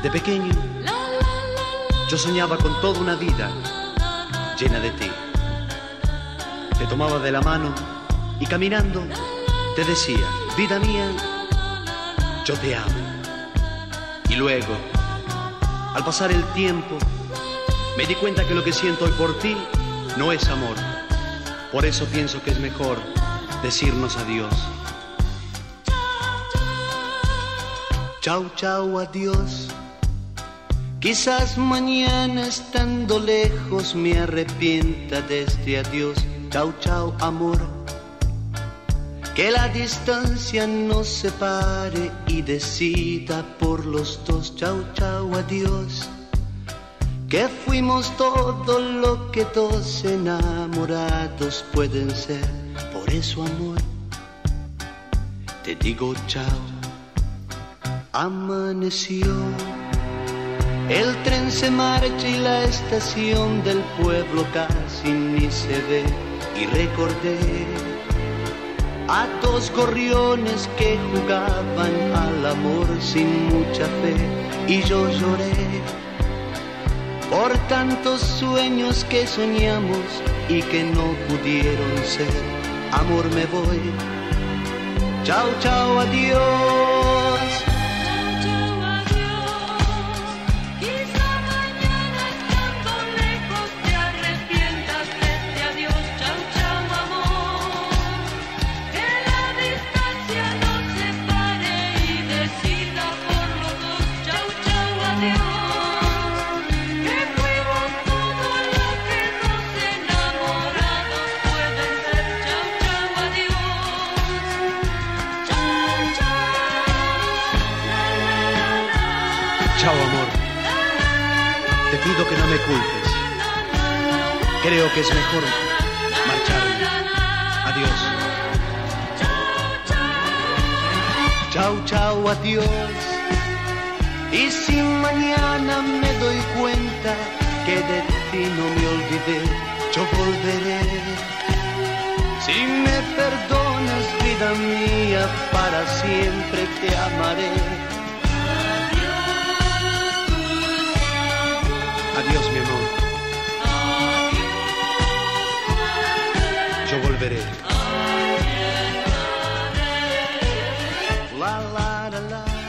De pequeño, yo soñaba con toda una vida llena de ti. Te tomaba de la mano y caminando te decía, vida mía, yo te amo. Y luego, al pasar el tiempo, me di cuenta que lo que siento hoy por ti no es amor. Por eso pienso que es mejor decirnos adiós. Chau, chau, adiós. Quizás mañana estando lejos me arrepienta de este adiós. Chau, chau, amor. Que la distancia nos separe y decida por los dos. Chau, chau, adiós. Que fuimos todo lo que dos enamorados pueden ser. Por eso, amor, te digo chao. Amaneció, el tren se marcha y la estación del pueblo casi ni se ve. Y recordé a dos gorriones que jugaban al amor sin mucha fe. Y yo lloré por tantos sueños que soñamos y que no pudieron ser. Amor, me voy. Chao, chao, adiós. Chao, amor, te pido que no me culpes. Creo que es mejor marcharme. Adiós. Chao, chao, adiós. Y si mañana me doy cuenta que de ti no me olvidé, yo volveré. Si me perdonas, vida mía, para siempre te amaré. Adiós, mi amor. Yo volveré. La la la la.